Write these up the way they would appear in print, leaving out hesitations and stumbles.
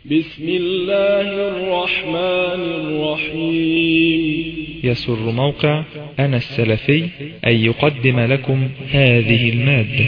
بسم الله الرحمن الرحيم. يسر موقع أنا السلفي أن يقدم لكم هذه المادة.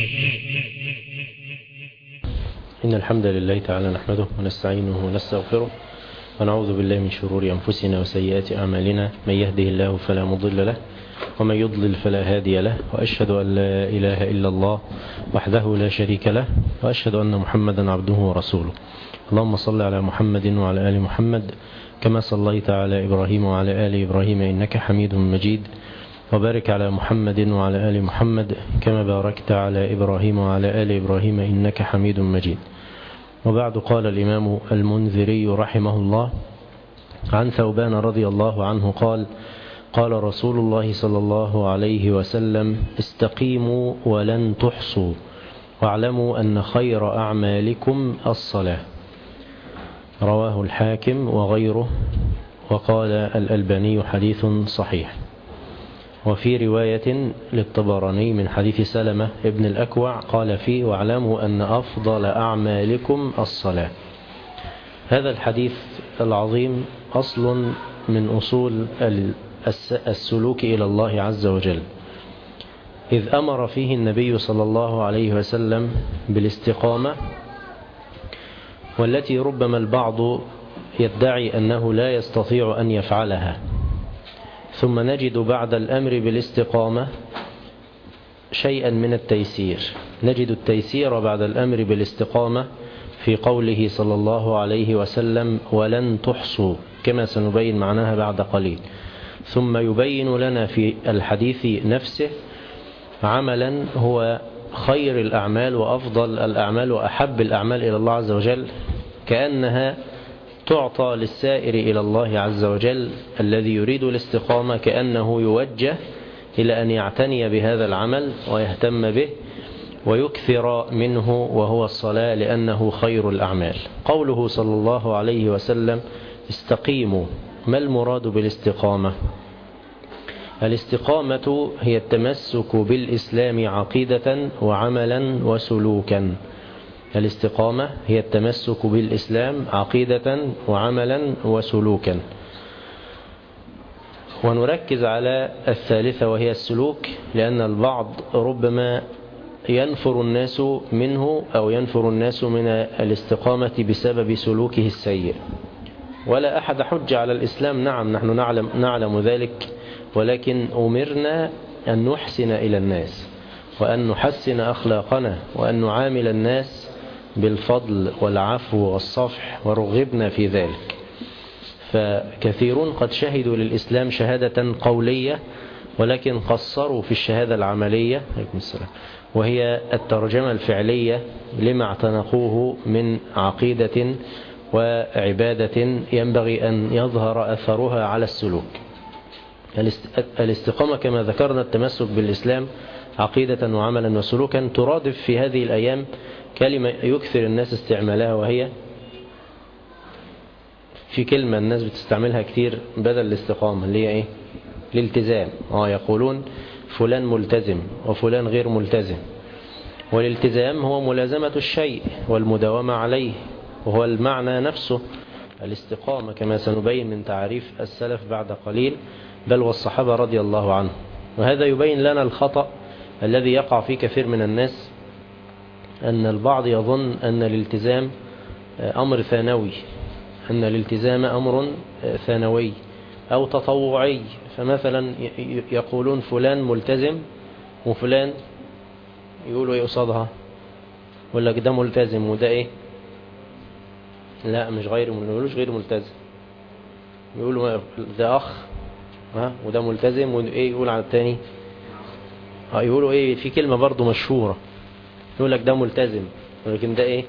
إن الحمد لله تعالى نحمده ونستعينه ونستغفره ونعوذ بالله من شرور أنفسنا وسيئات أعمالنا، من يهده الله فلا مضل له ومن يضلل فلا هادي له، وأشهد أن لا إله إلا الله وحده لا شريك له، وأشهد أن محمدا عبده ورسوله. اللهم صل على محمد وعلى آل محمد كما صليت على إبراهيم وعلى آل إبراهيم إنك حميد مجيد، وبارك على محمد وعلى آل محمد كما باركت على إبراهيم وعلى آل إبراهيم إنك حميد مجيد. وبعد، قال الإمام المنذري رحمه الله عن ثوبان رضي الله عنه قال: قال رسول الله صلى الله عليه وسلم: استقيموا ولن تحصوا، واعلموا أن خير أعمالكم الصلاة. رواه الحاكم وغيره، وقال الألباني حديث صحيح. وفي رواية للطبراني من حديث سلمة ابن الأكوع قال فيه: واعلموا أن أفضل أعمالكم الصلاة. هذا الحديث العظيم أصل من أصول السلوك إلى الله عز وجل، إذ أمر فيه النبي صلى الله عليه وسلم بالاستقامة، والتي ربما البعض يدعي أنه لا يستطيع أن يفعلها، ثم نجد بعد الأمر بالاستقامة شيئا من التيسير. نجد التيسير بعد الأمر بالاستقامة في قوله صلى الله عليه وسلم: ولن تحصوا، كما سنبين معناها بعد قليل. ثم يبين لنا في الحديث نفسه عملا هو خير الأعمال وأفضل الأعمال وأحب الأعمال إلى الله عز وجل، كأنها تعطى للسائر إلى الله عز وجل الذي يريد الاستقامة، كأنه يوجه إلى أن يعتني بهذا العمل ويهتم به ويكثر منه، وهو الصلاة، لأنه خير الأعمال. قوله صلى الله عليه وسلم: استقيموا، ما المراد بالاستقامة؟ الاستقامة هي التمسك بالإسلام عقيدة وعملا وسلوكا. الاستقامة هي التمسك بالإسلام عقيدة وعملا وسلوكا. ونركز على الثالثة وهي السلوك، لأن البعض ربما ينفر الناس منه أو ينفر الناس من الاستقامة بسبب سلوكه السيء. ولا أحد حج على الإسلام، نعم نحن نعلم ذلك، ولكن أمرنا أن نحسن إلى الناس وأن نحسن أخلاقنا وأن نعامل الناس بالفضل والعفو والصفح، ورغبنا في ذلك. فكثيرون قد شهدوا للإسلام شهادة قولية، ولكن قصروا في الشهادة العملية، وهي الترجمة الفعلية لما اعتنقوه من عقيدة وعبادة ينبغي أن يظهر أثرها على السلوك. الاستقامة كما ذكرنا التمسك بالإسلام عقيدة وعملا وسلوكا، ترادف في هذه الأيام كلمة يكثر الناس استعمالها، وهي في كلمة الناس بتستعملها كتير بدل الاستقامة، اللي هي ايه؟ الالتزام. يقولون فلان ملتزم وفلان غير ملتزم. والالتزام هو ملازمة الشيء والمداومة عليه، وهو المعنى نفسه. الاستقامة كما سنبين من تعريف السلف بعد قليل، بل والصحابة رضي الله عنهم. وهذا يبين لنا الخطأ الذي يقع فيه كثير من الناس، أن البعض يظن أن الالتزام أمر ثانوي، أن الالتزام أمر ثانوي أو تطوعي. فمثلا يقولون فلان ملتزم وفلان يقولوا ايه قصادها؟ يقول لك ده ملتزم وده ايه؟ لا، مش غير، ما يقولوش غير ملتزم، يقولوا ده أخ وده ملتزم، وايه يقول على التاني؟ يقولوا ايه؟ في كلمة برضو مشهورة، يقول لك ده ملتزم ولكن ده ايه؟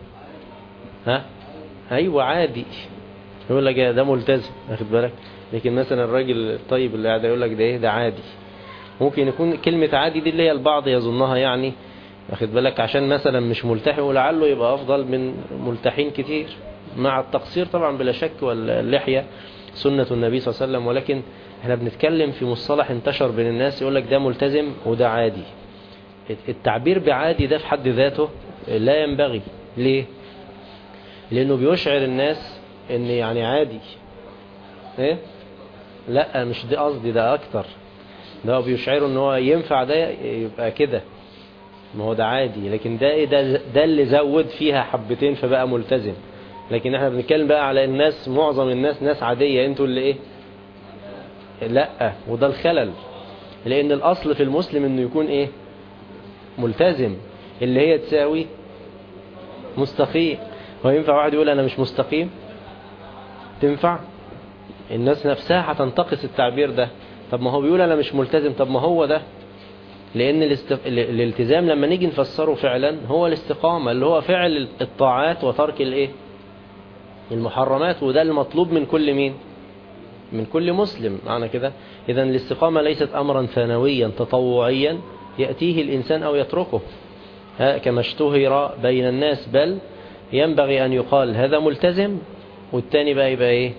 ايوه عادي. يقول لك ده ملتزم، واخد بالك؟ لكن مثلا الراجل الطيب اللي قاعد يقول لك ده ايه؟ ده عادي. ممكن يكون كلمة عادي دي اللي هي البعض يظنها يعني، واخد بالك، عشان مثلا مش ملتحي ولعله يبقى افضل من ملتحين كتير، مع التقصير طبعا بلا شك، واللحية سنة النبي صلى الله عليه وسلم. ولكن احنا بنتكلم في مصطلح انتشر بين الناس، يقول لك ده ملتزم وده عادي. التعبير بعادي ده في حد ذاته لا ينبغي. ليه؟ لأنه بيشعر الناس إن يعني عادي. إيه؟ لا مش دي قصدي، ده أكتر، ده بيشعره إن هو ينفع ده يبقى كده، ما هو ده عادي، لكن ده إيه؟ ده اللي زود فيها حبتين فبقى ملتزم. لكن احنا بنتكلم بقى على الناس، معظم الناس ناس عادية، انتوا اللي ايه؟ لا، وده الخلل، لأن الأصل في المسلم إنه يكون إيه؟ ملتزم، اللي هي تساوي مستقيم. هو ينفع واحد يقول أنا مش مستقيم؟ تنفع؟ الناس نفسها هتنتقص التعبير ده. طب ما هو بيقول أنا مش ملتزم، طب ما هو ده، لأن الالتزام لما نيجي نفسره فعلا هو الاستقامة، اللي هو فعل الطاعات وترك الإيه؟ المحرمات، وده المطلوب من كل مين؟ من كل مسلم. معنى كده إذن الاستقامة ليست أمرا ثانويا تطوعيا يأتيه الإنسان أو يتركه كما اشتهر بين الناس، بل ينبغي أن يقال هذا ملتزم، والتاني بقى يبقى إيه؟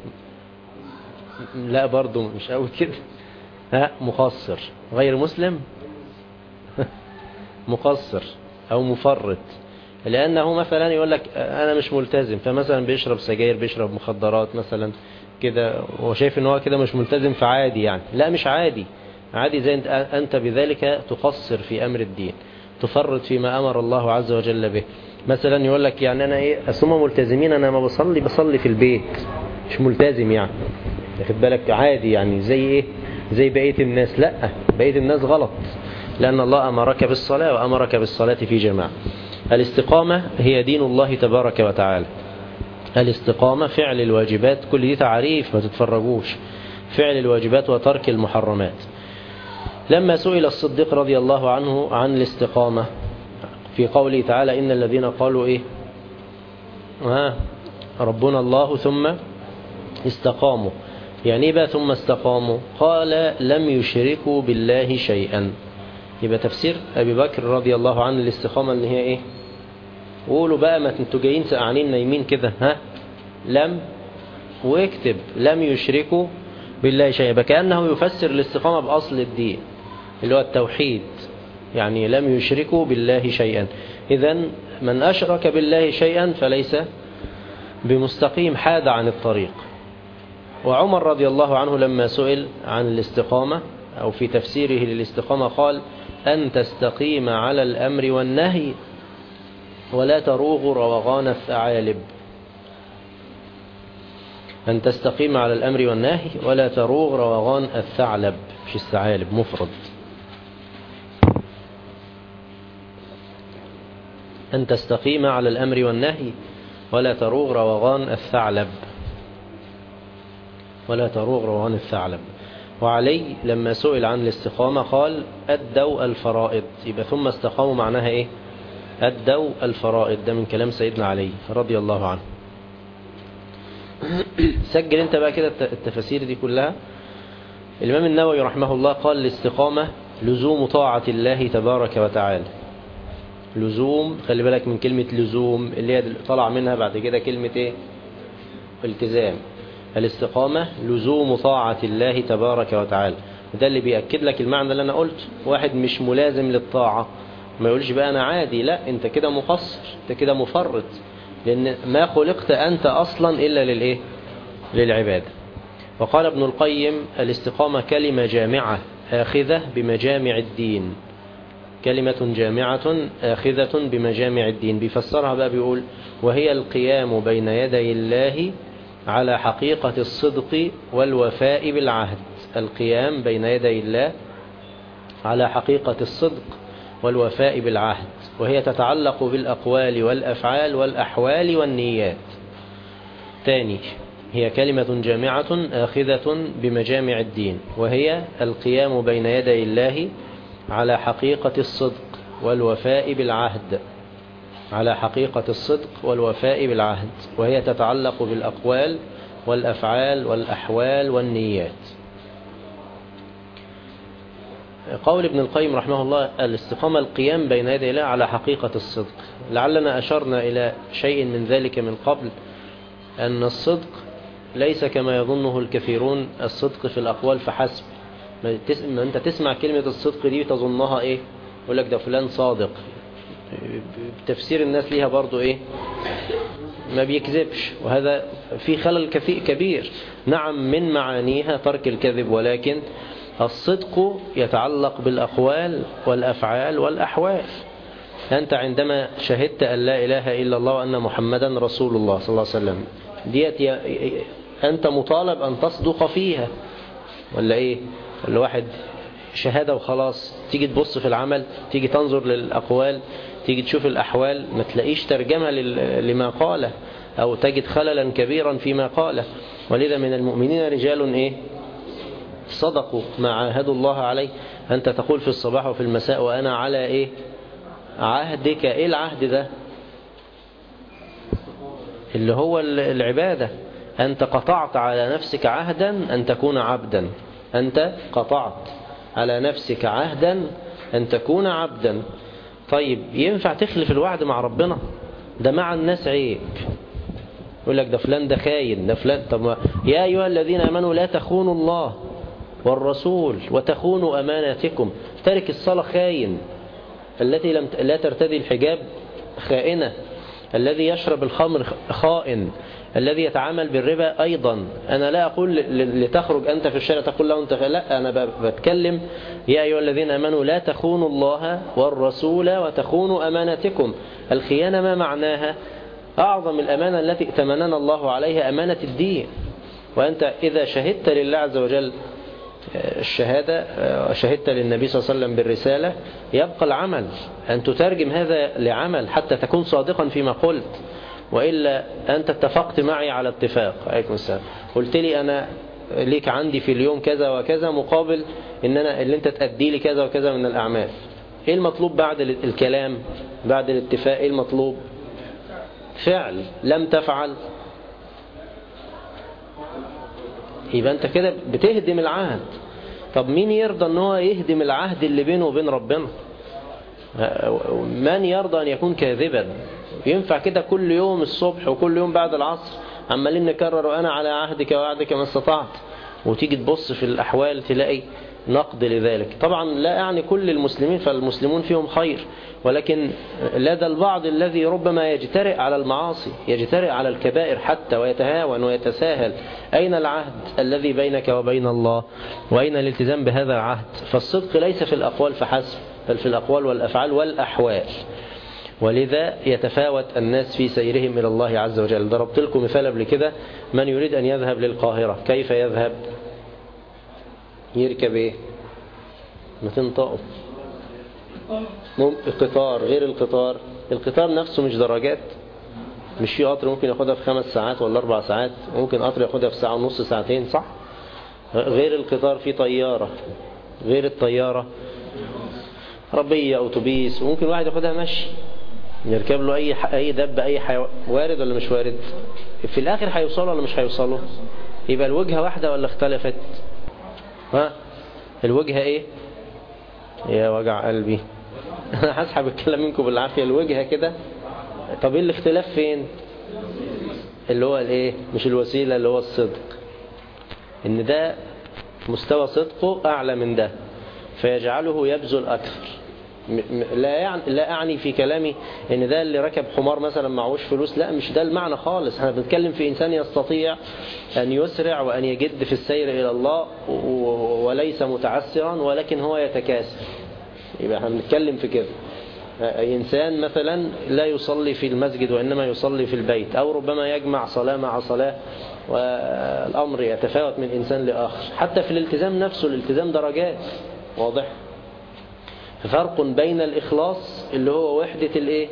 لا برضو مش قوي كده، مقصر، غير مسلم مقصر أو مفرط، لأنه مثلا يقول لك أنا مش ملتزم، فمثلا بيشرب سجاير، بيشرب مخدرات مثلا كده، وشايف ان هو كده مش ملتزم فعادي يعني. لا مش عادي، عادي زي أنت بذلك تقصر في أمر الدين، تفرط فيما أمر الله عز وجل به. مثلا يقول لك يعني أنا إيه أسمى ملتزمين، أنا ما بصلي في البيت، مش ملتزم يعني، ياخد بالك، عادي يعني زي إيه؟ زي بقية الناس. لا، بقية الناس غلط، لأن الله أمرك بالصلاة وأمرك بالصلاة في جماعة. الاستقامة هي دين الله تبارك وتعالى. الاستقامة فعل الواجبات، كل دي تعريف ما تتفرجوش، فعل الواجبات وترك المحرمات. لما سئل الصديق رضي الله عنه عن الاستقامة في قوله تعالى إن الذين قالوا إيه؟ ربنا الله ثم استقاموا، يعني إيه بقى ثم استقاموا؟ قال لم يشركوا بالله شيئا. يبقى تفسير أبي بكر رضي الله عنه الاستقامة إن هي إيه؟ قولوا بقى، ما انتوا جايين سقعانين نايمين كده، لم، واكتب لم يشركوا بالله شيئا، فكأنه يفسر الاستقامة بأصل الدين اللي هو التوحيد، يعني لم يشركوا بالله شيئا. إذن من أشرك بالله شيئا فليس بمستقيم، حاد عن الطريق. وعمر رضي الله عنه لما سئل عن الاستقامة أو في تفسيره للاستقامة قال أن تستقيم على الأمر والنهي ولا تروغ روغان الثعالب. أن تستقيم على الأمر والنهي ولا تروغ روغان الثعلب، مش الثعالب، مفرد. أن تستقيم على الأمر والنهي ولا تروغ روغان الثعلب، ولا تروغ روغان الثعلب. وعلي لما سئل عن الاستقامة قال أدوا الفرائض. يبقى ثم استقاموا معناها إيه؟ أدوا الفرائض. ده من كلام سيدنا علي رضي الله عنه. سجل انت بقى كده التفاسير دي كلها. الإمام النووي رحمه الله قال الاستقامة لزوم طاعة الله تبارك وتعالى. لزوم، خلي بالك من كلمة لزوم اللي هي طلع منها بعد كده كلمة ايه؟ التزام. الاستقامة لزوم طاعة الله تبارك وتعالى، وده اللي بيأكد لك المعنى اللي أنا قلت. واحد مش ملازم للطاعة ما يقولش بقى أنا عادي، لا، أنت كده مقصر، أنت كده مفرط، لأن ما خلقت أنت أصلا إلا للإيه؟ للعبادة. وقال ابن القيم الاستقامة كلمة جامعة آخذة بمجامع الدين، كلمة جامعة آخذة بمجامع الدين. بيفسرها بقى بيقول وهي القيام بين يدي الله على حقيقة الصدق والوفاء بالعهد. القيام بين يدي الله على حقيقة الصدق والوفاء بالعهد، وهي تتعلق بالأقوال والأفعال والأحوال والنيات. تاني، هي كلمة جامعة آخذة بمجامع الدين، وهي القيام بين يدي الله على حقيقة الصدق والوفاء بالعهد، على حقيقة الصدق والوفاء بالعهد، وهي تتعلق بالأقوال والأفعال والأحوال والنيات. قول ابن القيم رحمه الله الاستقامة القيام بين يدي الله على حقيقة الصدق. لعلنا أشرنا إلى شيء من ذلك من قبل، أن الصدق ليس كما يظنه الكثيرون الصدق في الأقوال فحسب. ما أنت تسمع كلمة الصدق دي تظنها إيه؟ يقول لك ده فلان صادق. تفسير الناس ليها برضو إيه؟ ما بيكذبش، وهذا في خلل كبير. نعم من معانيها ترك الكذب، ولكن الصدق يتعلق بالأقوال والأفعال والأحوال. أنت عندما شهدت أن لا إله إلا الله وأن محمدا رسول الله صلى الله عليه وسلم، ديت أنت مطالب أن تصدق فيها، ولا إيه؟ ولا واحد شهادة وخلاص، تيجي تبص في العمل، تيجي تنظر للأقوال، تيجي تشوف الأحوال، ما تلاقيش ترجمة لما قاله، أو تجد خللا كبيرا فيما قاله. ولذا من المؤمنين رجال إيه؟ صدقوا ما عاهدوا الله عليه. أنت تقول في الصباح وفي المساء وأنا على إيه؟ عهدك. إيه العهد ده؟ اللي هو العبادة. أنت قطعت على نفسك عهدا أن تكون عبدا. أنت قطعت على نفسك عهدا أن تكون عبدا. طيب ينفع تخلف الوعد مع ربنا؟ ده مع الناس عيب. يقول لك ده فلان ده خاين، ده فلان. طب يا أيها الذين آمنوا لا تخونوا الله والرسول وتخونوا أماناتكم. تارك الصلاة خاين، التي لا ترتدي الحجاب خائنة، الذي يشرب الخمر خائن، الذي يتعامل بالربا أيضا. أنا لا أقول لتخرج أنت في الشارع تقول له أنت، لا، أنا بتكلم يا أيها الذين آمنوا لا تخونوا الله والرسول وتخونوا أماناتكم. الخيانة ما معناها؟ أعظم الأمانة التي ائتمننا الله عليها أمانة الدين. وأنت إذا شهدت لله عز وجل الشهادة، شهدت للنبي صلى الله عليه وسلم بالرسالة، يبقى العمل أن تترجم هذا لعمل حتى تكون صادقا فيما قلت. وإلا أنت اتفقت معي على اتفاق، عليكم السلام، قلت لي أنا ليك عندي في اليوم كذا وكذا مقابل إن أنا اللي أنت تأدي لي كذا وكذا من الأعمال. إيه المطلوب بعد الكلام، بعد الاتفاق؟ إيه المطلوب؟ فعل. لم تفعل يبقى أنت كده بتهدم العهد. طب مين يرضى أن هو يهدم العهد اللي بينه وبين ربنا؟ من يرضى أن يكون كاذبا؟ ينفع كده كل يوم الصبح وكل يوم بعد العصر عمالين نكرر وأنا على عهدك ووعدك ما استطعت، وتيجي تبص في الأحوال تلاقي نقد لذلك. طبعا لا يعني كل المسلمين، فالمسلمون فيهم خير، ولكن لدى البعض الذي ربما يجترئ على المعاصي، يجترئ على الكبائر حتى، ويتهاون ويتساهل. أين العهد الذي بينك وبين الله؟ وأين الالتزام بهذا العهد؟ فالصدق ليس في الأقوال فحسب، بل في الأقوال والأفعال والأحوال. ولذا يتفاوت الناس في سيرهم إلى الله عز وجل. ضربت لكم مثال قبل كده، من يريد أن يذهب للقاهرة كيف يذهب؟ يركب إيه؟ ما تنطقوا. القطار. غير القطار، القطار نفسه مش درجات، مش في قطر ممكن ياخدها في 5 ساعات ولا 4 ساعات، ممكن قطر ياخدها في ساعة ونص، ساعتين، صح؟ غير القطار في طيارة. غير الطيارة عربية، أوتوبيس، وممكن واحد ياخدها مشي، يركب له أي دب، أي حيوان. وارد ولا مش وارد؟ في الآخر هيوصلوا ولا مش هيوصلوا؟ يبقى الوجهة واحدة ولا اختلفت؟ ها؟ الوجهة إيه؟ يا وجع قلبي أنا هسحب الكلام منكم بالعافية. الوجهة كده. طب إيه الاختلاف فين؟ اللي هو الإيه؟ مش الوسيلة، اللي هو الصدق. إن ده مستوى صدقه أعلى من ده، فيجعله يبذل أكثر. لا أعني في كلامي إن ده اللي ركب حمار مثلا معهوش فلوس، لا، مش ده المعنى خالص. احنا بنتكلم في إنسان يستطيع أن يسرع وأن يجد في السير إلى الله، وليس متعسرا ولكن هو يتكاسل. يبقى احنا بنتكلم في كده. إنسان مثلا لا يصلي في المسجد وإنما يصلي في البيت، أو ربما يجمع صلاة مع صلاة، والأمر يتفاوت من إنسان لآخر. حتى في الالتزام نفسه، الالتزام درجات، واضح؟ فرق بين الإخلاص اللي هو وحدة الإيه؟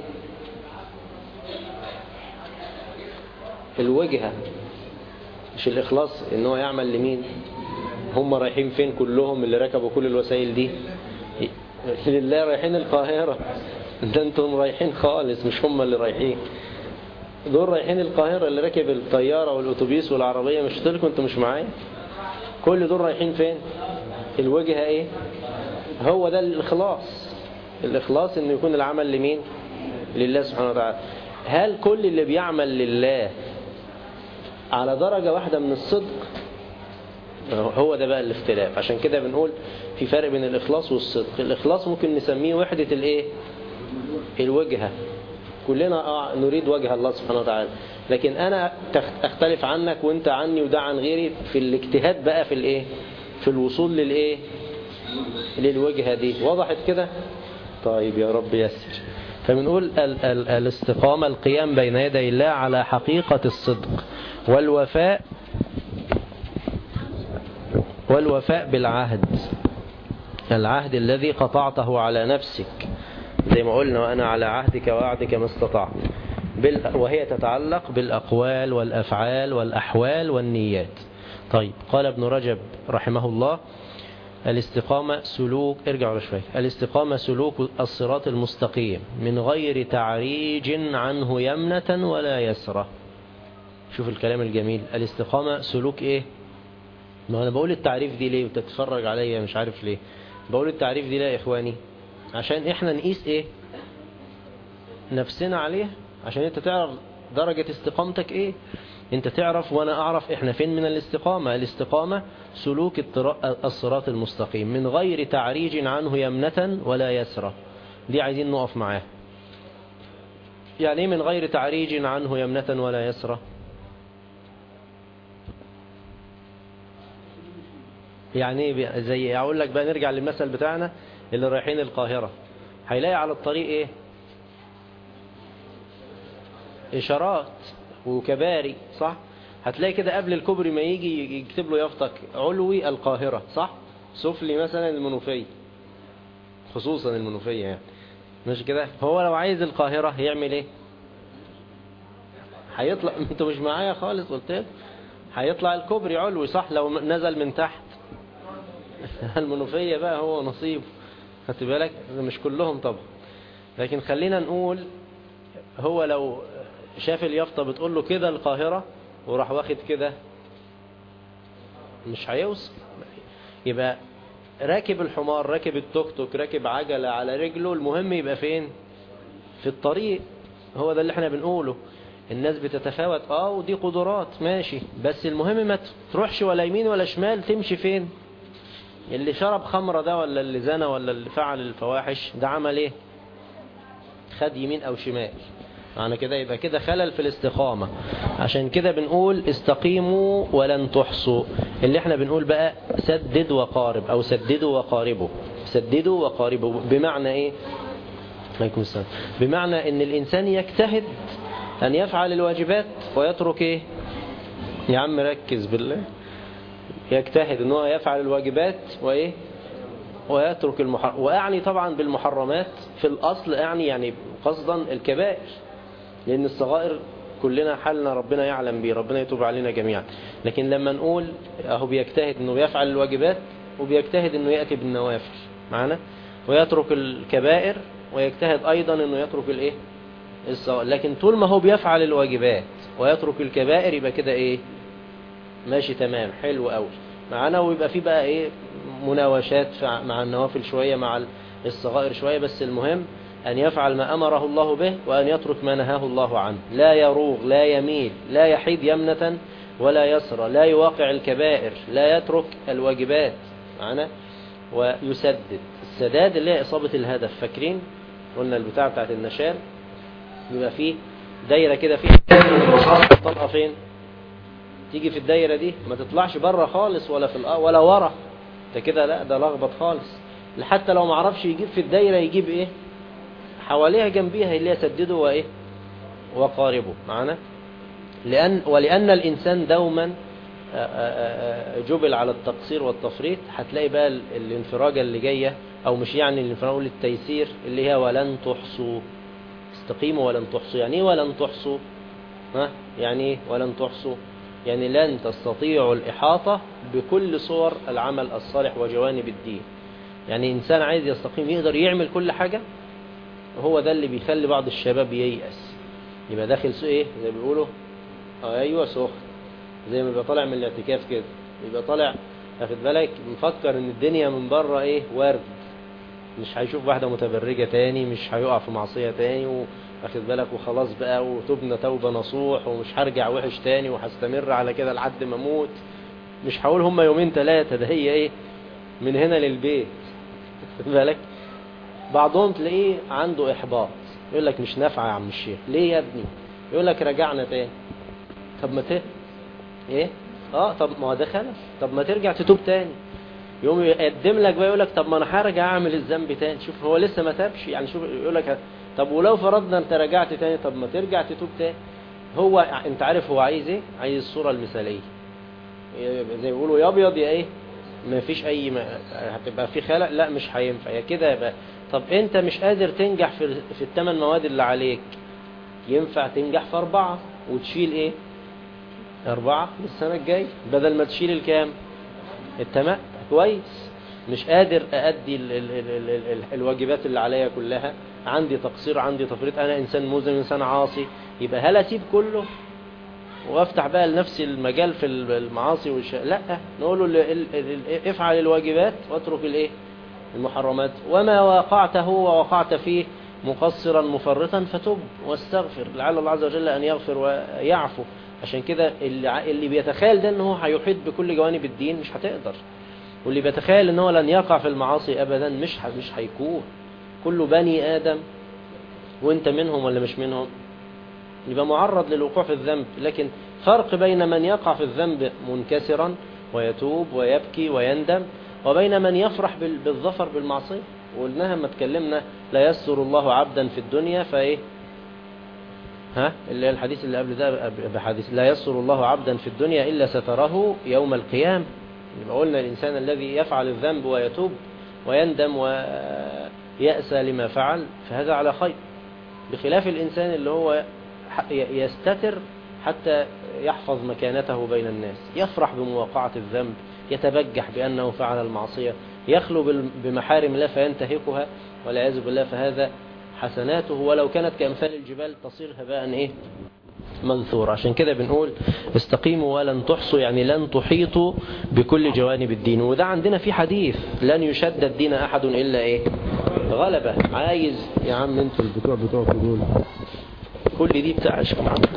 الوجهة. مش الإخلاص إن هو يعمل لمين؟ هم رايحين فين كلهم اللي ركبوا كل الوسائل دي؟ لله، رايحين القاهرة. ده انتم رايحين خالص، مش هم اللي رايحين. دول رايحين القاهرة، اللي ركب الطيارة والأتوبيس والعربية. مش قلت لكم انتم مش معايا؟ كل دول رايحين فين؟ الوجهة ايه؟ هو ده الإخلاص. الإخلاص إنه يكون العمل لمين؟ لله سبحانه وتعالى. هل كل اللي بيعمل لله على درجة واحدة من الصدق؟ هو ده بقى الاختلاف. عشان كده بنقول في فرق بين الإخلاص والصدق. الإخلاص ممكن نسميه وحدة الإيه؟ الوجهة. كلنا نريد وجه الله سبحانه وتعالى. لكن انا اختلف عنك وانت عني وده عن غيري في الاجتهاد بقى في الايه، في الوصول للايه، للوجهة دي. وضحت كده؟ طيب يا رب يسر. فبنقول الاستقامة القيام بين يدي الله على حقيقة الصدق والوفاء بالعهد، العهد الذي قطعته على نفسك زي ما قلنا وأنا على عهدك ووعدك ما استطعت، وهي تتعلق بالأقوال والأفعال والأحوال والنيات. طيب قال ابن رجب رحمه الله الاستقامة سلوك، ارجعوا شوية، الاستقامة سلوك الصراط المستقيم من غير تعريج عنه يمنة ولا يسرة. شوف الكلام الجميل، الاستقامة سلوك ايه؟ ما انا بقول التعريف دي ليه وتتفرج عليا مش عارف ليه بقول التعريف دي ليه يا اخواني؟ عشان احنا نقيس ايه نفسنا عليه، عشان انت تعرف درجة استقامتك ايه، انت تعرف وانا اعرف احنا فين من الاستقامة. الاستقامة سلوك الصراط المستقيم من غير تعريج عنه يمنة ولا يسرة. دي عايزين نقف معاه. يعني ايه من غير تعريج عنه يمنة ولا يسرة؟ يعني ايه؟ زي اقول لك بقى، نرجع للمثل بتاعنا اللي رايحين القاهرة، هيلاقي على الطريق ايه؟ اشارات وكباري، صح؟ هتلاقي كده قبل الكوبري ما يجي يكتب له يافطك علوي القاهرة، صح؟ سفلي مثلا المنوفية، خصوصا المنوفية يعني، مش كده؟ هو لو عايز القاهرة هيعمل ايه؟ هيطلع انتوا مش معايا خالص، قلت لك هيطلع الكوبري علوي، صح؟ لو نزل من تحت المنوفية بقى هو نصيب، خدت بالك؟ مش كلهم طبعا، لكن خلينا نقول هو لو شاف اليافطة بتقول له كده القاهرة وراح واخد كده مش هيوصل. يبقى راكب الحمار، راكب التوك توك، راكب عجلة على رجله، المهم يبقى فين؟ في الطريق. هو ده اللي احنا بنقوله. الناس بتتفاوت ودي قدرات ماشي، بس المهم ما تروحش ولا يمين ولا شمال، تمشي فين؟ اللي شرب خمرة ده ولا اللي زنى ولا اللي فعل الفواحش ده عمل ايه؟ خد يمين او شمال، معنى كده يبقى كده خلل في الاستقامة. عشان كده بنقول استقيموا ولن تحصوا. اللي احنا بنقول بقى سدد وقارب، او سددوا وقاربوا. سددوا وقاربوا بمعنى ايه؟ عليكم السلام. بمعنى ان الانسان يجتهد ان يفعل الواجبات ويترك ايه؟ يا عم ركز بالله. يجتهد ان هو يفعل الواجبات وايه؟ ويترك المحرم. واعني طبعا بالمحرمات في الاصل يعني قصدا الكبائر، لأن الصغائر كلنا حالنا ربنا يعلم به، ربنا يتوب علينا جميعا. لكن لما نقول أهو بيجتهد أنه يفعل الواجبات وبيجتهد أنه يأتي بالنوافل معنا، ويترك الكبائر، ويجتهد أيضا أنه يترك الإيه؟ الصغائر. لكن طول ما هو بيفعل الواجبات ويترك الكبائر يبقى كده إيه؟ ماشي تمام، حلو قوي معنا. ويبقى فيه بقى إيه؟ مناوشات مع النوافل شوية، مع الصغائر شوية، بس المهم أن يفعل ما أمره الله به وأن يترك ما نهاه الله عنه. لا يروغ، لا يميل، لا يحيد يمنة ولا يسرى، لا يواقع الكبائر، لا يترك الواجبات معنا. ويسدد. السداد اللي هي إصابة الهدف. فاكرين قلنا البتاع بتاعت النشال يبقى فيه دايرة كده فيها طلقة فين؟ تيجي في الدايرة دي ما تطلعش بره خالص ولا في ولا ورا، ده كده لا، ده لخبط خالص. حتى لو ما عرفش يجيب في الدايرة يجيب ايه حواليها جنبيها، اللي هي سدده وايه وقاربه معنا. ولأن الإنسان دوما جبل على التقصير والتفريط. هتلاقي بقى الانفراجة اللي جاية، او مش يعني الانفراج، التيسير اللي هي ولن تحصوا. استقيموا ولن تحصوا. يعني ايه ولن تحصوا؟ يعني ايه ولن تحصوا؟ يعني لن تستطيعوا الإحاطة بكل صور العمل الصالح وجوانب الدين. يعني إنسان عايز يستقيم يقدر يعمل كل حاجة، هو ده اللي بيخلي بعض الشباب ييأس، يبقى داخل ايه زي بيقولوا ايوه سخن، زي ما يبقى طالع من الاعتكاف كده، يبقى طالع واخد بالك مفكر ان الدنيا من بره ايه ورد، مش هيشوف واحدة متبرجة تاني، مش هيقع في معصية تاني، واخد بالك وخلاص بقى وتوبنا توبة نصوح ومش هرجع وحش تاني وهستمر على كده لحد ما اموت. مش هقول هم يومين ثلاثة، ده هي ايه من هنا للبيت. واخد بالك بعضهم تلاقيه عنده إحباط، يقول لك مش نافعة يا عم الشيخ. ليه يا ابني؟ يقول لك رجعنا تاني. طب ما ايه طب ما هو ده خلف، طب ما ترجع تتوب تاني. يقوم يقدم لك بقى يقول لك طب ما انا هرجع اعمل الذنب تاني. شوف هو لسه ما تابش يعني. شوف يقول لك طب ولو فرضنا انت رجعت تاني، طب ما ترجع تتوب تاني. هو انت عارف هو عايز ايه؟ عايز الصورة المثالية، زي ما بيقولوا يا ابيض يا ايه، ما فيش اي هتبقى في خلق، لا مش هينفع يا كده يبقى. طب انت مش قادر تنجح في الثمان مواد اللي عليك، ينفع تنجح في 4 وتشيل ايه 4 للسنة الجاي بدل ما تشيل الكام التمام. كويس. مش قادر أأدي الواجبات اللي عليا كلها، عندي تقصير، عندي تفريط، أنا إنسان مذنب، إنسان عاصي. يبقى هل أسيب كله وافتح بقى لنفسي المجال في المعاصي لا، نقول له افعل الواجبات واترك الايه المحرمات. وما وقعته ووقعت فيه مقصرا مفرطا فتب واستغفر لعل الله عز وجل أن يغفر ويعفو. عشان كده اللي بيتخيل ده أنه هيحيط بكل جوانب الدين مش هتقدر، واللي بيتخيل أنه لن يقع في المعاصي أبدا مش هيكون. كل بني آدم وانت منهم ولا مش منهم يبقى معرض للوقوع في الذنب. لكن فرق بين من يقع في الذنب منكسرا ويتوب ويبكي ويندم، وبين من يفرح بالظفر بالمعصية. وقلناها ما تكلمنا لا يسر الله عبدا في الدنيا فايه اللي الحديث اللي قبل ده بحديث لا يسر الله عبدا في الدنيا إلا ستره يوم القيامة. يبقى قلنا الإنسان الذي يفعل الذنب ويتوب ويندم ويأسى لما فعل فهذا على خير، بخلاف الإنسان اللي هو يستتر حتى يحفظ مكانته بين الناس، يفرح بمواقعة الذنب، يتبجح بأنه فعل المعصية، يخلو بمحارم الله فينتهكها والعياذ بالله، فهذا حسناته ولو كانت كأمثال الجبال تصير هباء منثور. عشان كده بنقول استقيموا ولن تحصوا، يعني لن تحيطوا بكل جوانب الدين. وده عندنا في حديث لن يشد الدين أحد إلا غلبة. عايز يا عم انتوا البتوع دول كل دي بتاع شيخ محمد.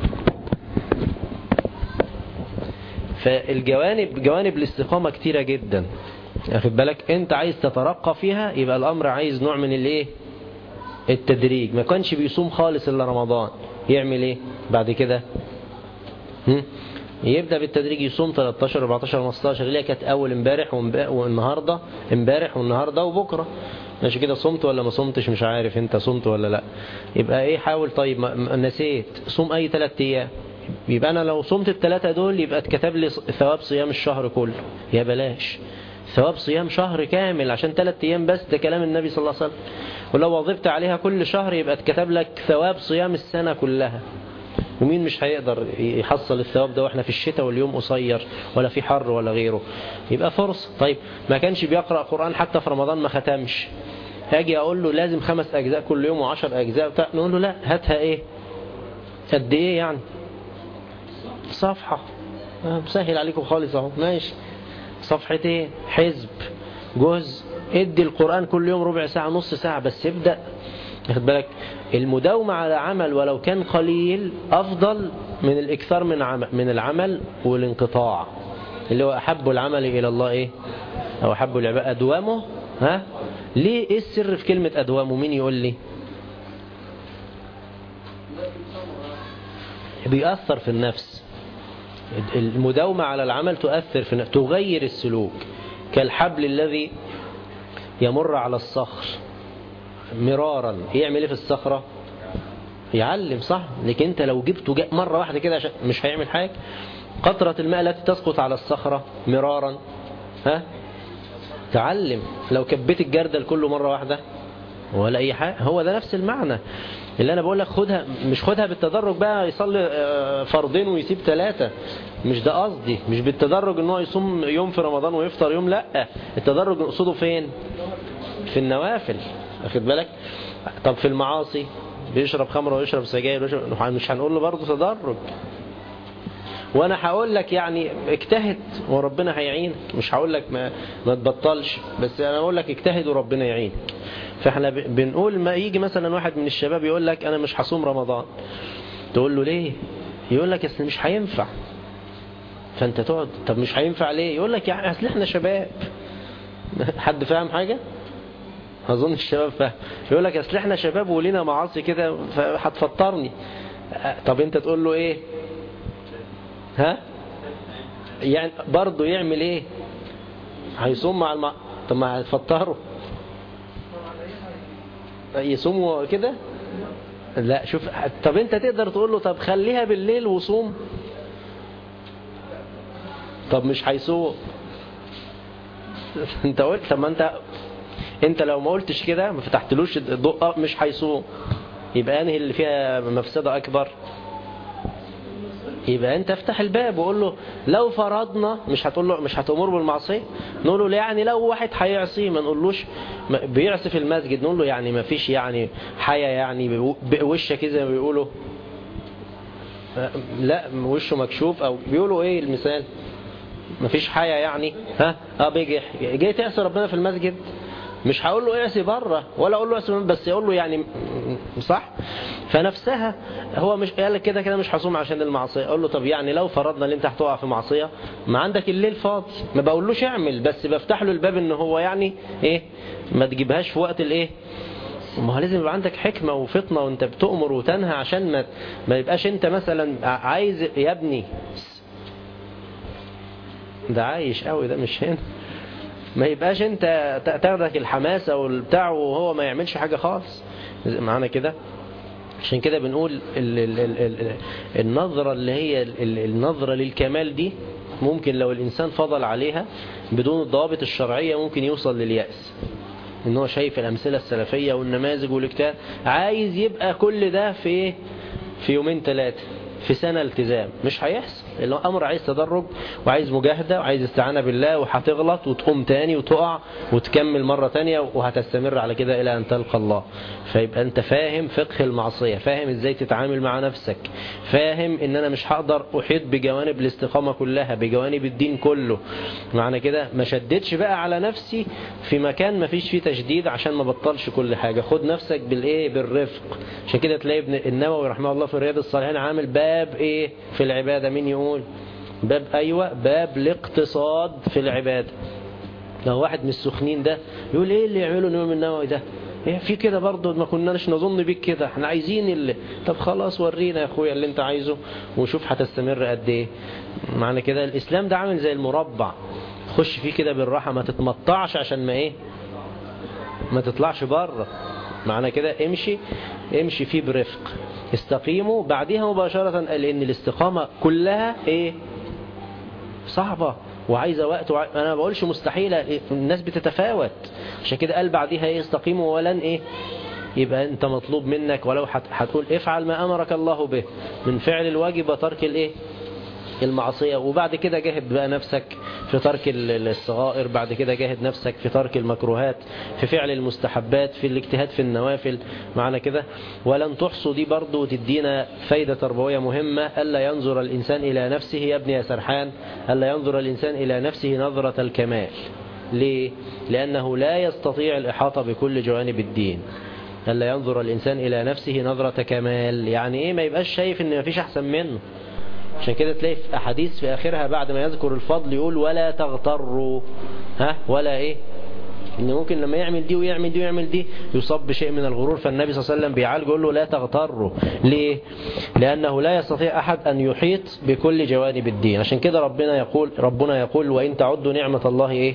جوانب الاستقامة كتيرة جدا، اخد بالك. انت عايز تترقى فيها يبقى الامر عايز نوع من التدريج. ما كانش بيصوم خالص الا رمضان، يعمل ايه بعد كده؟ يبدأ بالتدريج، يصوم 13 14 15 اللي كانت اول امبارح والنهارده، امبارح والنهارده وبكره. ماشي كده؟ صمت ولا ما صمتش؟ مش عارف انت صمت ولا لا. يبقى حاول. طيب نسيت، صوم اي 3 ايام. يبقى انا لو صمت ال3 دول يبقى اتكتب لي ثواب صيام الشهر كله. يا بلاش ثواب صيام شهر كامل عشان 3 ايام بس، ده كلام النبي صلى الله عليه وسلم. ولو وظبت عليها كل شهر يبقى اتكتب لك ثواب صيام السنة كلها. ومين مش هيقدر يحصل الثواب ده واحنا في الشتاء واليوم قصير ولا في حر ولا غيره؟ يبقى فرصة. طيب ما كانش بيقرأ قرآن حتى في رمضان ما ختمش، هاجي اقول له لازم 5 أجزاء كل يوم و10 أجزاء نقول له لا، هاتها قد ايه يعني؟ صفحة، مسهل عليكم خالص اهو، ماشي، صفحتين، حزب، جزء. ادي القرآن كل يوم ربع ساعة نص ساعة بس، ابدأ. ياخد بالك المداومة على عمل ولو كان قليل أفضل من الإكثار من العمل والانقطاع. اللي هو أحب العمل إلى الله أو أحب العباد أدوامه. ليه؟ السر في كلمة أدوامه؟ مين يقول لي؟ بيأثر في النفس. المداومة على العمل تؤثر في النفس، تغير السلوك. كالحبل الذي يمر على الصخر مرارا، يعمل في الصخرة؟ يعلم، صح؟ لكن انت لو جبته مرة واحدة كده مش هيعمل حاجة. قطرة الماء التي تسقط على الصخرة مرارا تعلم. لو كبيت الجردل كله مرة واحدة ولا أي حاجة. هو ده نفس المعنى اللي أنا بقول لك. خدها، مش خدها بالتدرج بقى يصلي فرضين ويسيب 3، مش ده قصدي. مش بالتدرج ان هو يصوم يوم في رمضان ويفطر يوم، لا. التدرج نقصده فين؟ في النوافل، واخد بالك. طب في المعاصي بيشرب خمر ويشرب سجاير مش هنقول له برضه تدرج. وانا هقول لك يعني اجتهد وربنا هيعينك، مش هقول لك ما تبطلش، بس انا اقول لك اجتهد وربنا يعينك. فاحنا بنقول ما يجي مثلا واحد من الشباب يقول لك انا مش هصوم رمضان، تقول له ليه؟ يقول لك اصل مش هينفع. فانت تقعد طب مش هينفع ليه؟ يقول لك يعني اصل احنا شباب. حد فاهم حاجة؟ اظن الشباب فاهم. يقول لك اصل احنا شباب ولينا معاصي كده فهتفطرني. طب انت تقول له ها يعني برضه يعمل ايه؟ هيصوم مع طب ما هتفطروا يصوموا كده؟ لا شوف، طب انت تقدر تقول له طب خليها بالليل وصوم؟ طب مش هيصوم. انت قلت طب ما انت لو ما قلتش كده ما فتحتلوش الضوء مش هيصوم، يبقى انهي اللي فيها مفسدة اكبر؟ يبقى انت افتح الباب وقول له لو فرضنا، مش هتقول له مش هتأمر بالمعصية، نقول له يعني لو واحد هيعصي ما نقولوش بيعصي في المسجد، نقول له يعني ما فيش يعني حياة يعني بوشه كده زي ما بيقولوا، لا وشه مكشوف، او بيقولوا ايه المثال، ما فيش حياة يعني بيجي جاي تعصي ربنا في المسجد، مش هقول له اعصي بره ولا اقول له اعصي، بس يقول له يعني صح. فنفسها هو مش قال كده كده مش هصوم عشان المعصيه، اقول له طب يعني لو فرضنا ان انت هتقع في معصيه، ما عندك الليل فاضي، ما بقولوش اعمل، بس بفتح له الباب ان هو يعني ايه ما تجيبهاش في وقت الايه. ما هو لازم يبقى عندك حكمه وفطنه وانت بتؤمر وتنهى، عشان ما يبقاش انت مثلا عايز يا ابني ده عايش قوي ده مش هنا، ما يبقاش انت تاخدك الحماسة والبتاع وهو ما يعملش حاجة خالص معنا كده. عشان كده بنقول النظرة اللي هي النظرة للكمال دي ممكن لو الإنسان فضل عليها بدون الضوابط الشرعية ممكن يوصل لليأس، ان هو شايف الأمثلة السلفية والنماذج والاجتهاد، عايز يبقى كل ده في يومين ثلاثة في سنة التزام، مش هيحصل. الأمر عايز تدرج وعايز مجاهدة وعايز استعانة بالله، وهتغلط وتقوم تاني وتقع وتكمل مرة تانية وهتستمر على كده إلى أن تلقى الله. فيبقى أنت فاهم فقه المعصية، فاهم إزاي تتعامل مع نفسك، فاهم إن أنا مش هقدر أحيط بجوانب الاستقامة كلها، بجوانب الدين كله. معنى كده ما شددش بقى على نفسي في مكان ما فيش فيه تشديد عشان ما بطلش كل حاجة، خد نفسك بالرفق. عشان كده تلاقي ابن النووي رحمه الله في رياض الصالحين عامل باب في العبادة، مين يقول باب؟ باب الاقتصاد في العبادة. لو واحد من السخنين ده يقول ايه اللي يعمله الإمام النووي ده، في كده برضه ما كناش نظن بيك كده، احنا عايزين طب خلاص ورينا يا اخويا اللي انت عايزه وشوف هتستمر قد ايه. معنى كده الاسلام ده عامل زي المربع، خش فيه كده بالراحة، ما تتمطعش عشان ما تطلعش بره. معنى كده امشي فيه برفق، استقيموا. بعدها مباشرة لأن الاستقامة كلها صعبة وعايزة وقت أنا ما بقولش مستحيلة، الناس بتتفاوت. عشان كده قال بعدها استقيموا ولن يبقى أنت مطلوب منك ولو هتقول افعل ما أمرك الله به من فعل الواجب وترك المعصية، وبعد كده جاهد بقى نفسك في ترك الصغائر، بعد كده جاهد نفسك في ترك المكروهات، في فعل المستحبات، في الاجتهاد في النوافل. معنى كده ولن تحصوا دي برضو تدينا فايدة تربوية مهمة، ألا ينظر الإنسان إلى نفسه يا ابني يا سرحان، ألا ينظر الإنسان إلى نفسه نظرة الكمال. ليه؟ لأنه لا يستطيع الإحاطة بكل جوانب الدين. ألا ينظر الإنسان إلى نفسه نظرة كمال، يعني ما يبقاش شايف إن ما فيش أحسن منه. عشان كده تلاقي في أحاديث في آخرها بعد ما يذكر الفضل يقول ولا تغتروا، ولا إن ممكن لما يعمل دي ويعمل دي ويعمل دي يصاب بشيء من الغرور، فالنبي صلى الله عليه وسلم بيعالج يقول له لا تغتروا. ليه؟ لأنه لا يستطيع أحد أن يحيط بكل جوانب الدين. عشان كده ربنا يقول وإن تعدوا نعمة الله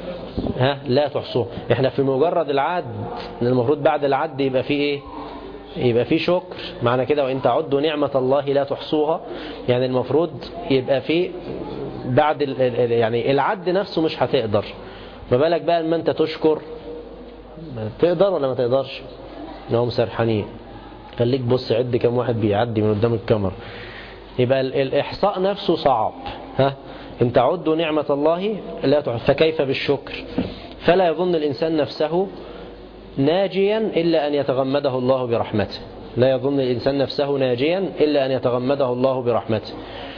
لا تحصوها. احنا في مجرد العد، المفروض بعد العد يبقى فيه يبقى في شكر. معنى كده وإن تعدوا نعمة الله لا تحصوها، يعني المفروض يبقى في بعد يعني العد نفسه مش هتقدر، ما بالك بقى لما انت تشكر، تقدر ولا ما تقدرش؟ انهم سرحانين. خليك بص عد كم واحد بيعدي من قدام الكاميرا. يبقى الإحصاء نفسه صعب. إن تعدوا نعمة الله لا تحصوها، فكيف بالشكر؟ فلا يظن الإنسان نفسه ناجيا إلا أن يتغمده الله برحمته. لا يظن الإنسان نفسه ناجيا إلا أن يتغمده الله برحمته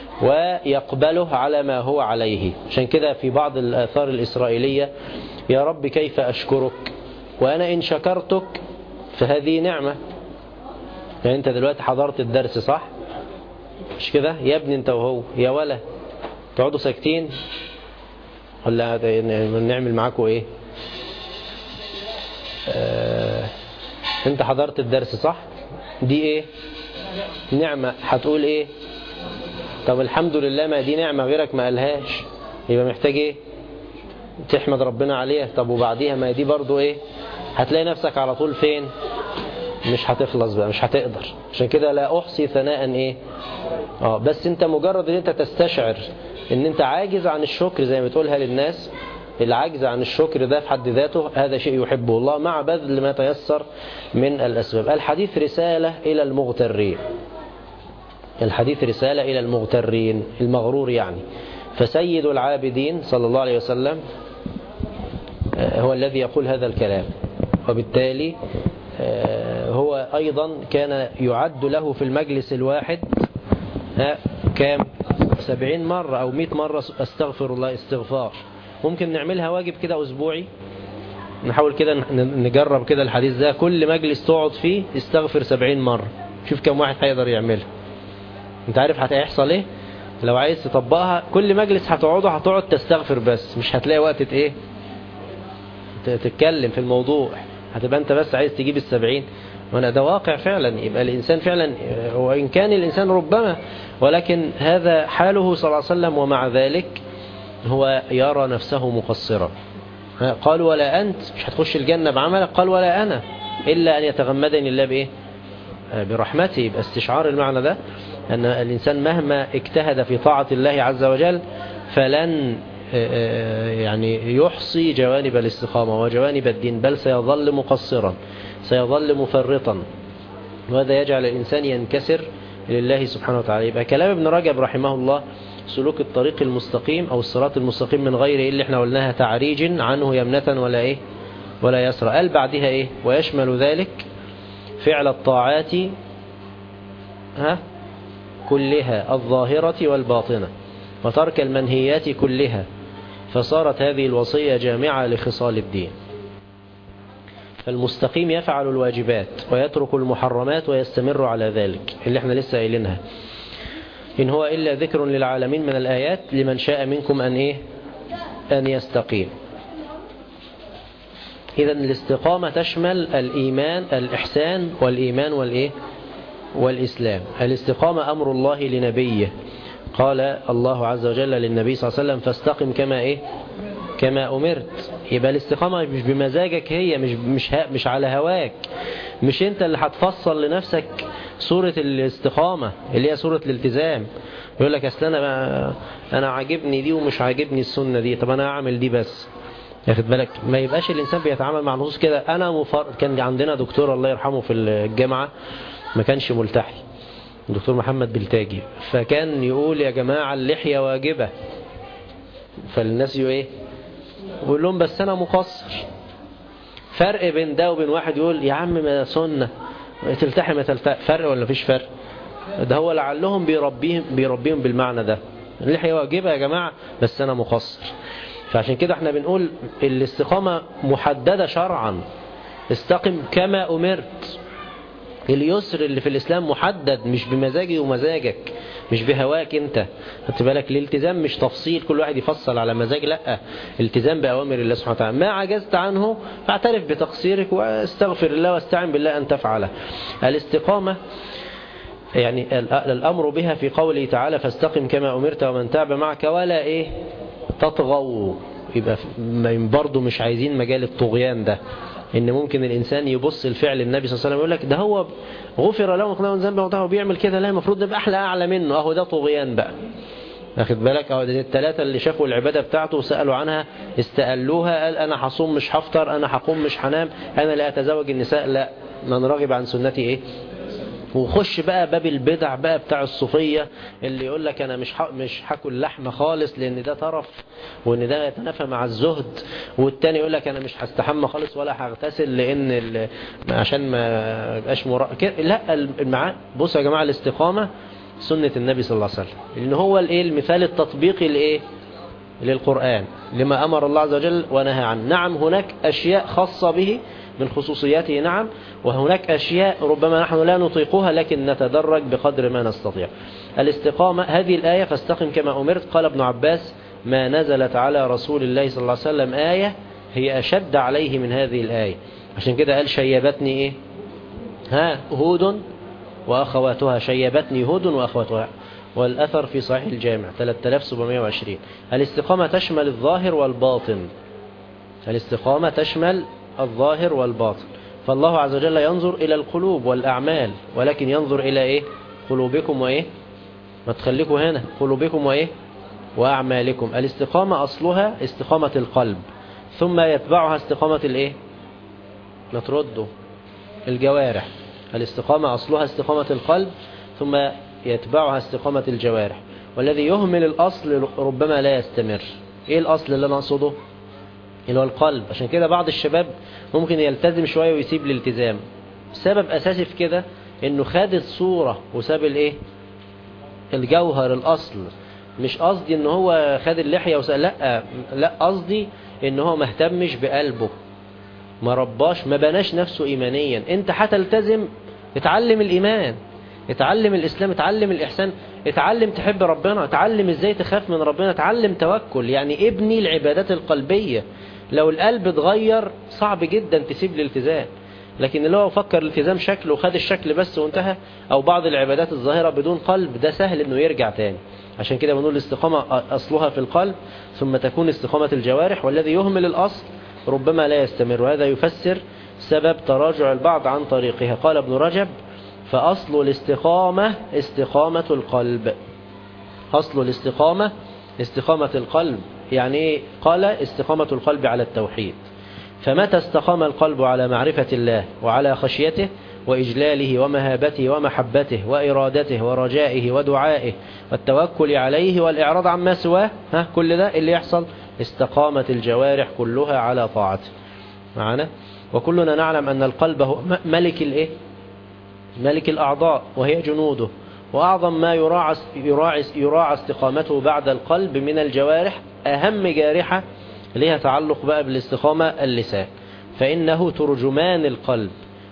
ويقبله على ما هو عليه. عشان كده في بعض الآثار الإسرائيلية يا رب كيف أشكرك وأنا إن شكرتك فهذه نعمة. يعني أنت دلوقتي حضرت الدرس صح؟ مش كده؟ يا ابني أنت وهو يا ولا تقعدوا ساكتين ولا نعمل معاكم انت حضرت الدرس صح؟ دي نعمة. هتقول طب الحمد لله، ما دي نعمة غيرك ما قالهاش، يبقى محتاج ايه؟ تحمد ربنا عليها. طب وبعديها ما دي برضو ايه؟ هتلاقي نفسك على طول فين؟ مش هتخلص بقى، مش هتقدر. عشان كده لا أحصي ثناء ايه؟ بس انت مجرد ان انت تستشعر ان انت عاجز عن الشكر زي ما تقولها للناس، العجز عن الشكر ده في حد ذاته هذا شيء يحبه الله مع بذل ما تيسر من الأسباب. الحديث رسالة إلى المغترين، الحديث رسالة إلى المغترين، المغرور يعني. فسيد العابدين صلى الله عليه وسلم هو الذي يقول هذا الكلام، وبالتالي هو أيضا كان يعد له في المجلس الواحد كام 70 مرة أو 100 مرة استغفر الله استغفار. ممكن نعملها واجب كده أسبوعي، نحاول كده نجرب كده الحديث ده، كل مجلس تقعد فيه استغفر 70 مرة، شوف كم واحد هيقدر يعملها. انت عارف هيحصل ايه لو عايز تطبقها؟ كل مجلس هتقعد تستغفر بس، مش هتلاقي وقت ايه تتكلم في الموضوع، هتبقى انت بس عايز تجيب 70. وانا ده واقع فعلا. يبقى الانسان فعلا، وان كان الانسان ربما، ولكن هذا حاله صلى الله عليه وسلم، ومع ذلك هو يرى نفسه مقصرا. قال ولا أنت، مش هتخش الجنة بعملك، قال ولا أنا إلا أن يتغمدني الله بإيه؟ برحمته. يبقى استشعار المعنى ده أن الإنسان مهما اجتهد في طاعة الله عز وجل فلن يعني يحصي جوانب الاستقامة وجوانب الدين، بل سيظل مقصرا، سيظل مفرطا، وهذا يجعل الإنسان ينكسر لله سبحانه وتعالى. يبقى كلام ابن رجب رحمه الله سلوك الطريق المستقيم أو الصراط المستقيم من غير إيه اللي احنا قلناها تعريج عنه يمنة ولا إيه ولا يسرى. قال بعدها إيه؟ ويشمل ذلك فعل الطاعات كلها الظاهرة والباطنة وترك المنهيات كلها، فصارت هذه الوصية جامعة لخصال الدين. فالمستقيم يفعل الواجبات ويترك المحرمات ويستمر على ذلك اللي احنا لسه قايلينها. إن هو إلا ذكر للعالمين من الآيات لمن شاء منكم أن يستقيم. إذا الاستقامة تشمل الإيمان، الإحسان والإيمان والإسلام. الاستقامة أمر الله لنبيه، قال الله عز وجل للنبي صلى الله عليه وسلم فاستقم كما أمرت. يبقى الاستقامة مش بمزاجك، هي مش على هواك، مش انت اللي هتفصل لنفسك سورة الاستقامة اللي هي سورة الالتزام. يقول لك اصل انا عاجبني دي ومش عاجبني السنة دي، طب انا اعمل دي بس. ياخد بالك؟ ما يبقاش الانسان بيتعامل مع نصوص كده. كان عندنا دكتور الله يرحمه في الجامعة ما كانش ملتحي، الدكتور محمد بلتاجي، فكان يقول يا جماعة اللحية واجبة، فالناس يقول لهم بس انا مقصر. فرق بين ده وبين واحد يقول يا عم ما سنة تلتحي ما تلتحي، فرق ولا فيش فرق؟ ده هو لعلهم بيربيهم بالمعنى ده، اللحية واجبة يا جماعة بس انا مقصر. فعشان كده احنا بنقول الاستقامة محددة شرعا، استقم كما أمرت. اليسر اللي في الإسلام محدد، مش بمزاجي ومزاجك، مش بهواك انت. خدت بالك؟ الالتزام مش تفصيل كل واحد يفصل على مزاج، لا، التزام بأوامر الله سبحانه وتعالى. ما عجزت عنه فاعترف بتقصيرك واستغفر الله واستعن بالله أن تفعله. الاستقامة يعني الأمر بها في قوله تعالى فاستقم كما أمرت ومن تاب معك ولا تطغوا. يبقى برضه مش عايزين مجال الطغيان ده، ان ممكن الانسان يبص الفعل النبي صلى الله عليه وسلم يقول لك ده هو غفر له ما ذنبه وهو بيعمل كده، لا المفروض نبقى اعلى منه، اهو ده طغيان بقى. واخد بالك؟ اهو ده الثلاثه اللي شافوا العباده بتاعته وسالوا عنها استقلوها، قال انا هصوم مش هفطر، انا هقوم مش هنام، انا لا اتزوج النساء، لا من راغب عن سنتي وخش بقى باب البدع بقى بتاع الصوفية اللي يقول لك انا مش هاكل لحمه خالص لان ده طرف وان ده يتنافى مع الزهد، والتاني يقول لك انا مش هستحمى خالص ولا هغتسل لان عشان ما يبقاش لا بصوا يا جماعه، الاستقامه سنه النبي صلى الله عليه وسلم، لان هو المثال التطبيقي للقرآن لما امر الله عز وجل ونهى عنه. نعم هناك اشياء خاصه به من خصوصياته، نعم، وهناك أشياء ربما نحن لا نطيقها لكن نتدرج بقدر ما نستطيع. الاستقامة هذه الآية فاستقم كما أمرت، قال ابن عباس ما نزلت على رسول الله صلى الله عليه وسلم آية هي أشد عليه من هذه الآية. عشان كده قال شيبتني هود وأخواتها، شيبتني هود وأخواتها. والأثر في صحيح الجامع 3720. الاستقامة تشمل الظاهر والباطن. الاستقامة تشمل الظاهر والباطن. فالله عز وجل ينظر إلى القلوب والأعمال، ولكن ينظر إلى إيه؟ قلوبكم وإيه؟ ما تخليكوا هنا، قلوبكم وإيه؟ وأعمالكم. الاستقامة أصلها استقامة القلب، ثم يتبعها استقامة الإيه؟ نترده الجوارح. الاستقامة أصلها استقامة القلب، ثم يتبعها استقامة الجوارح. والذي يهمل الأصل ربما لا يستمر. إيه الأصل اللي أنا أقصده؟ اللي هو القلب. عشان كده بعض الشباب ممكن يلتزم شوية ويسيب الالتزام. سبب أساسي في كده إنه خد الصورة وساب الإيه؟ الجوهر، الأصل. مش قصدي إن هو خد اللحية وساب، لا قصدي إن هو مهتمش بقلبه، ما رباش، ما بناش نفسه إيمانيا. أنت هتلتزم، اتعلم الإيمان، اتعلم الإسلام، اتعلم الإحسان، اتعلم تحب ربنا، اتعلم ازاي تخاف من ربنا، اتعلم توكل. يعني ابني العبادات القلبية. لو القلب اتغير صعب جدا تسيب الالتزام. لكن اللي هو فكر الالتزام شكل وخد الشكل بس وانتهى، او بعض العبادات الظاهرة بدون قلب، ده سهل انه يرجع تاني. عشان كده بنقول الاستقامة اصلها في القلب، ثم تكون استقامة الجوارح. والذي يهمل الاصل ربما لا يستمر. وهذا يفسر سبب تراجع البعض عن طريقها. قال ابن رجب: فأصل الاستقامة استقامة القلب. أصل الاستقامة استقامة القلب. يعني إيه؟ قال: استقامة القلب على التوحيد. فمتى استقام القلب على معرفة الله وعلى خشيته وإجلاله ومهابته ومحبته وإرادته ورجائه ودعائه والتوكل عليه والإعراض عما سواه، كل ده اللي يحصل استقامت الجوارح كلها على طاعته. معنا؟ وكلنا نعلم أن القلب هو ملك الإيه؟ ملك الأعضاء وهي جنوده. وأعظم ما يراعى استقامته بعد القلب من الجوارح، أهم جارحة لها تعلق بقى بالاستقامة اللسان، فإنه ترجمان القلب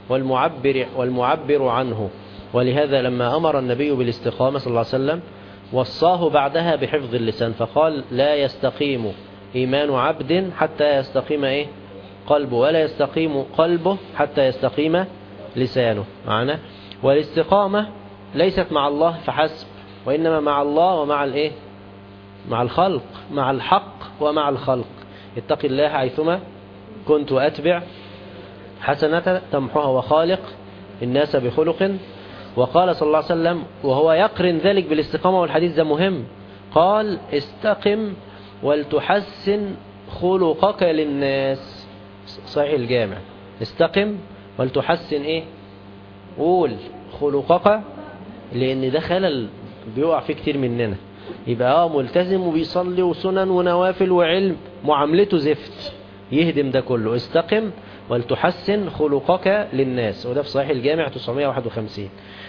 والمعبر عنه. ولهذا لما أمر النبي بالاستقامة صلى الله عليه وسلم وصاه بعدها بحفظ اللسان، فقال: لا يستقيم إيمان عبد حتى يستقيم إيه؟ قلبه، ولا يستقيم قلبه حتى يستقيم لسانه. معنا؟ والاستقامة ليست مع الله فحسب، وإنما مع الله ومع الإيه؟ مع الخلق، مع الحق ومع الخلق. اتق الله حيثما كنت وأتبع حسنة تمحوها وخالق الناس بخلق. وقال صلى الله عليه وسلم وهو يقرن ذلك بالاستقامة، والحديث ده مهم، قال: استقم ولتحسن خلقك للناس. صحيح الجامع. استقم ولتحسن ايه؟ قول خلقك، لان ده خلل بيقع فيه كتير مننا. يبقى ملتزم وبيصلي وسنن ونوافل وعلم، معاملته زفت، يهدم ده كله. استقم ولتحسن خلقك للناس، وده في صحيح الجامع 951.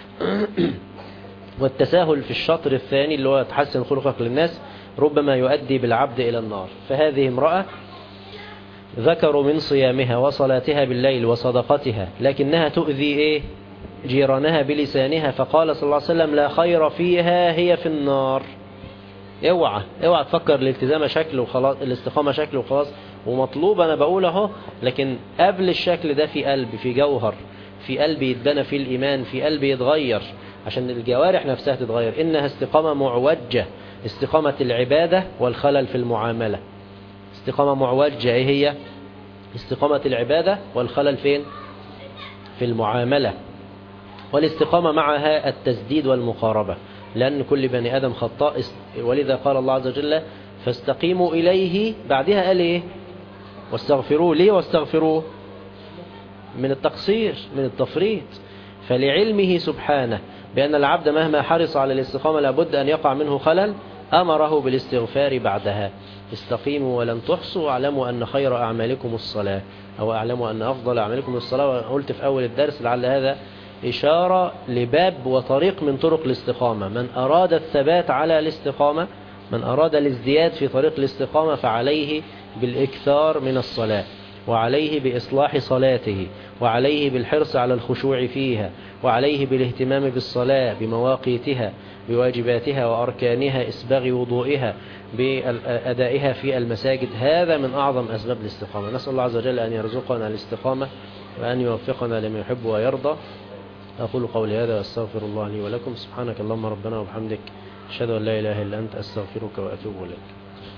والتساهل في الشطر الثاني اللي هو تحسن خلقك للناس ربما يؤدي بالعبد إلى النار. فهذه امرأة ذكروا من صيامها وصلاتها بالليل وصدقتها، لكنها تؤذي إيه؟ جيرانها بلسانها، فقال صلى الله عليه وسلم: لا خير فيها، هي في النار. اوعى تفكر الالتزام شكل وخلاص، الاستقامة شكل وخلاص، ومطلوب أنا بقول اهو، لكن قبل الشكل ده في قلب، في جوهر، في قلب يتبنى فيه الإيمان، في قلب يتغير عشان الجوارح نفسها تتغير. إنها استقامة معوجة، استقامة العبادة والخلل في المعاملة. استقامة معوجة ايه هي؟ استقامة العبادة والخلل فين؟ في المعاملة. والاستقامة معها التسديد والمقاربة، لأن كل بني آدم خطاء. ولذا قال الله عز وجل: فاستقيموا إليه. بعدها قال إيه؟ واستغفروه. ليه واستغفروه؟ من التقصير، من التفريط. فلعلمه سبحانه بأن العبد مهما حرص على الاستقامة لابد أن يقع منه خلل، أمره بالاستغفار بعدها. استقيموا ولن تحصوا، واعلموا أن خير أعمالكم الصلاة، أو اعلموا أن أفضل أعمالكم الصلاة. وقلت في أول الدرس لعل هذا إشارة لباب وطريق من طرق الاستقامة. من أراد الثبات على الاستقامة، من أراد الازدياد في طريق الاستقامة، فعليه بالإكثار من الصلاة، وعليه بإصلاح صلاته، وعليه بالحرص على الخشوع فيها، وعليه بالاهتمام بالصلاة بمواقيتها، بواجباتها وأركانها، إسباغ وضوئها، بأدائها في المساجد. هذا من أعظم أسباب الاستقامة. نسأل الله عز وجل أن يرزقنا الاستقامة وأن يوفقنا لما يحب ويرضى. أقول قولي هذا وأستغفر الله لي ولكم. سبحانك اللهم ربنا وبحمدك، أشهد أن لا إله إلا أنت أستغفرك وأتوب إليك.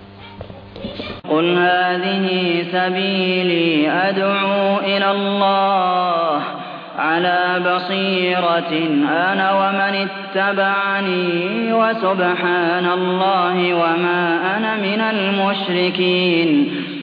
قل هذه سبيلي أدعو إلى الله على بصيرة أنا ومن اتبعني وسبحان الله وما أنا من المشركين.